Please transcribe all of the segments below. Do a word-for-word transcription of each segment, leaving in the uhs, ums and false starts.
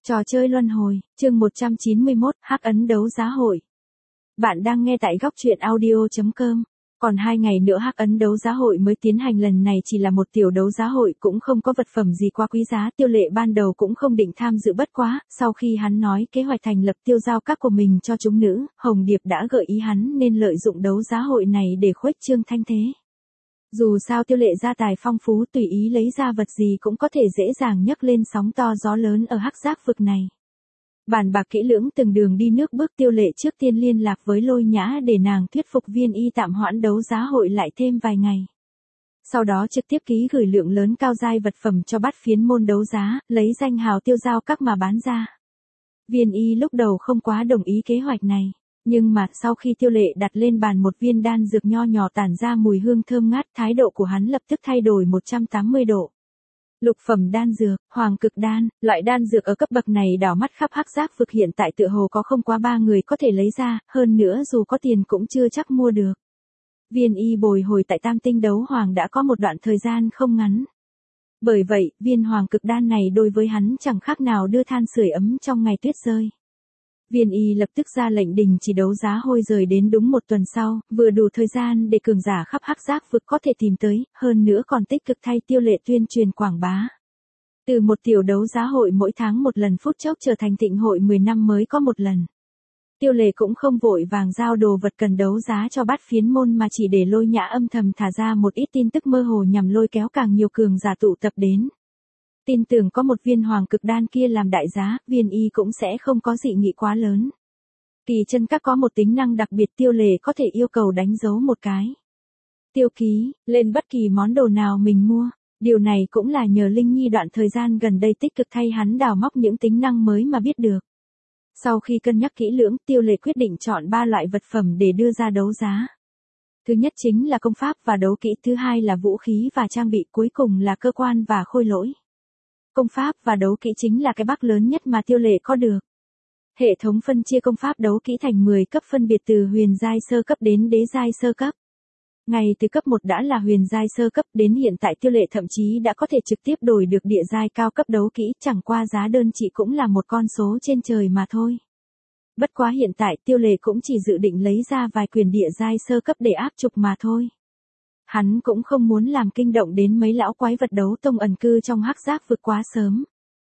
Trò chơi luân hồi, chương một trăm chín mươi mốt, Hắc ấn đấu giá hội. Bạn đang nghe tại góc truyện audio chấm com. Còn hai ngày nữa Hắc ấn đấu giá hội mới tiến hành, lần này chỉ là một tiểu đấu giá hội, cũng không có vật phẩm gì quá quý giá. Tiêu Lệ ban đầu cũng không định tham dự, bất quá, sau khi hắn nói kế hoạch thành lập tiêu giao các của mình cho chúng nữ, Hồng Điệp đã gợi ý hắn nên lợi dụng đấu giá hội này để khuếch trương thanh thế. Dù sao Tiêu Lệ gia tài phong phú, tùy ý lấy ra vật gì cũng có thể dễ dàng nhấc lên sóng to gió lớn ở Hắc Giác vực này. Bàn bạc kỹ lưỡng từng đường đi nước bước, Tiêu Lệ trước tiên liên lạc với Lôi Nhã để nàng thuyết phục Viên Y tạm hoãn đấu giá hội lại thêm vài ngày. Sau đó trực tiếp ký gửi lượng lớn cao giai vật phẩm cho Bát Phiến môn đấu giá, lấy danh hào tiêu giao các mà bán ra. Viên Y lúc đầu không quá đồng ý kế hoạch này. Nhưng mà sau khi Tiêu Lệ đặt lên bàn một viên đan dược nho nhỏ tản ra mùi hương thơm ngát, thái độ của hắn lập tức thay đổi một trăm tám mươi độ. Lục phẩm đan dược, hoàng cực đan, loại đan dược ở cấp bậc này đảo mắt khắp Hắc Giác vực, hiện tại tựa hồ có không quá ba người có thể lấy ra, hơn nữa dù có tiền cũng chưa chắc mua được. Viên Y bồi hồi tại Tam Tinh đấu hoàng đã có một đoạn thời gian không ngắn. Bởi vậy, viên hoàng cực đan này đối với hắn chẳng khác nào đưa than sưởi ấm trong ngày tuyết rơi. Viên Y lập tức ra lệnh đình chỉ đấu giá hội rời đến đúng một tuần sau, vừa đủ thời gian để cường giả khắp Hắc Giác vực có thể tìm tới, hơn nữa còn tích cực thay Tiêu Lệ tuyên truyền quảng bá. Từ một tiểu đấu giá hội mỗi tháng một lần phút chốc trở thành thịnh hội mười năm mới có một lần. Tiêu Lệ cũng không vội vàng giao đồ vật cần đấu giá cho Bát Phiến môn, mà chỉ để Lôi Nhã âm thầm thả ra một ít tin tức mơ hồ nhằm lôi kéo càng nhiều cường giả tụ tập đến. Tin tưởng có một viên hoàng cực đan kia làm đại giá, Viên Y cũng sẽ không có dị nghị quá lớn. Kỳ chân các có một tính năng đặc biệt, Tiêu Lệ có thể yêu cầu đánh dấu một cái tiêu ký lên bất kỳ món đồ nào mình mua. Điều này cũng là nhờ Linh Nhi đoạn thời gian gần đây tích cực thay hắn đào móc những tính năng mới mà biết được. Sau khi cân nhắc kỹ lưỡng, Tiêu Lệ quyết định chọn ba loại vật phẩm để đưa ra đấu giá. Thứ nhất chính là công pháp và đấu kỹ, thứ hai là vũ khí và trang bị, cuối cùng là cơ quan và khôi lỗi. Công pháp và đấu kỹ chính là cái bắc lớn nhất mà Tiêu Lệ có được. Hệ thống phân chia công pháp đấu kỹ thành mười cấp, phân biệt từ huyền giai sơ cấp đến đế giai sơ cấp. Ngay từ cấp một đã là huyền giai sơ cấp, đến hiện tại Tiêu Lệ thậm chí đã có thể trực tiếp đổi được địa giai cao cấp đấu kỹ, chẳng qua giá đơn chỉ cũng là một con số trên trời mà thôi. Bất quá hiện tại Tiêu Lệ cũng chỉ dự định lấy ra vài quyền địa giai sơ cấp để áp trục mà thôi. Hắn cũng không muốn làm kinh động đến mấy lão quái vật đấu tông ẩn cư trong Hắc Giác vực quá sớm.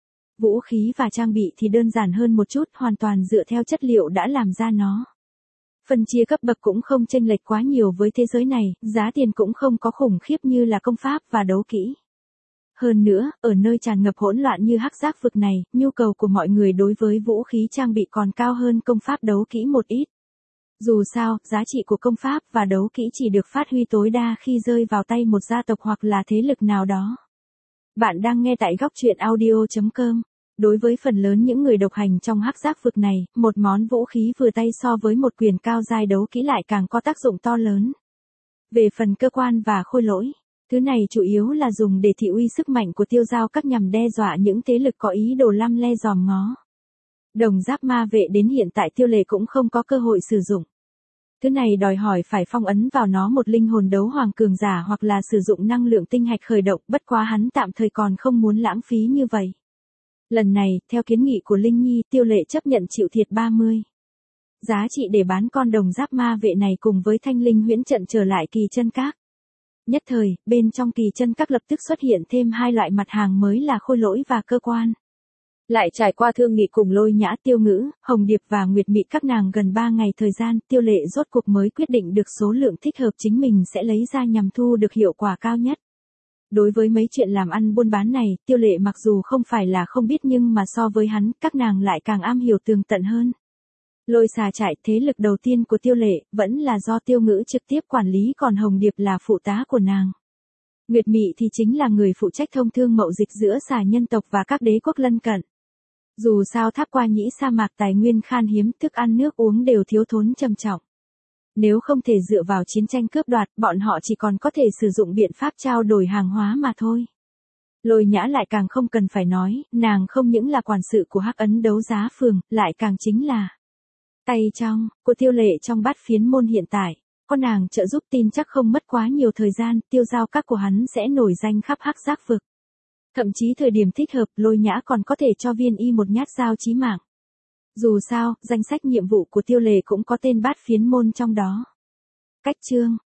Vũ khí và trang bị thì đơn giản hơn một chút, hoàn toàn dựa theo chất liệu đã làm ra nó. Phân chia cấp bậc cũng không chênh lệch quá nhiều với thế giới này, giá tiền cũng không có khủng khiếp như là công pháp và đấu kỹ. Hơn nữa, ở nơi tràn ngập hỗn loạn như Hắc Giác vực này, nhu cầu của mọi người đối với vũ khí trang bị còn cao hơn công pháp đấu kỹ một ít. Dù sao, giá trị của công pháp và đấu kỹ chỉ được phát huy tối đa khi rơi vào tay một gia tộc hoặc là thế lực nào đó. Bạn đang nghe tại góc truyện audio chấm com. Đối với phần lớn những người độc hành trong Hắc Giác vực này, một món vũ khí vừa tay so với một quyền cao giai đấu kỹ lại càng có tác dụng to lớn. Về phần cơ quan và khôi lỗi, thứ này chủ yếu là dùng để thị uy sức mạnh của tiêu giao các, nhằm đe dọa những thế lực có ý đồ lăm le dòm ngó. Đồng giáp ma vệ đến hiện tại Tiêu Lệ cũng không có cơ hội sử dụng. Thứ này đòi hỏi phải phong ấn vào nó một linh hồn đấu hoàng cường giả hoặc là sử dụng năng lượng tinh hạch khởi động, bất quá hắn tạm thời còn không muốn lãng phí như vậy. Lần này, theo kiến nghị của Linh Nhi, Tiêu Lệ chấp nhận chịu thiệt ba mươi. Giá trị để bán con đồng giáp ma vệ này cùng với thanh linh huyễn trận trở lại kỳ chân các. Nhất thời, bên trong kỳ chân các lập tức xuất hiện thêm hai loại mặt hàng mới là khôi lỗi và cơ quan. Lại trải qua thương nghị cùng Lôi Nhã, Tiêu Ngữ, Hồng Điệp và Nguyệt Mị các nàng gần ba ngày thời gian, Tiêu Lệ rốt cuộc mới quyết định được số lượng thích hợp chính mình sẽ lấy ra nhằm thu được hiệu quả cao nhất. Đối với mấy chuyện làm ăn buôn bán này, Tiêu Lệ mặc dù không phải là không biết, nhưng mà so với hắn, các nàng lại càng am hiểu tường tận hơn. Lôi Xà trại, thế lực đầu tiên của Tiêu Lệ, vẫn là do Tiêu Ngữ trực tiếp quản lý, còn Hồng Điệp là phụ tá của nàng. Nguyệt Mị thì chính là người phụ trách thông thương mậu dịch giữa xà nhân tộc và các đế quốc lân cận. Dù sao Tháp Qua Nhĩ sa mạc tài nguyên khan hiếm, thức ăn nước uống đều thiếu thốn trầm trọng. Nếu không thể dựa vào chiến tranh cướp đoạt, bọn họ chỉ còn có thể sử dụng biện pháp trao đổi hàng hóa mà thôi. Lôi Nhã lại càng không cần phải nói, nàng không những là quản sự của Hắc ấn đấu giá phường, lại càng chính là tay trong của Tiêu Lệ trong Bát Phiến môn hiện tại. Có nàng trợ giúp tin chắc không mất quá nhiều thời gian, tiêu giao các của hắn sẽ nổi danh khắp Hắc Giác vực. Thậm chí thời điểm thích hợp, Lôi Nhã còn có thể cho Viên Y một nhát dao chí mạng. Dù sao, danh sách nhiệm vụ của Tiêu Lệ cũng có tên Bát Phiến Môn trong đó. Cách chương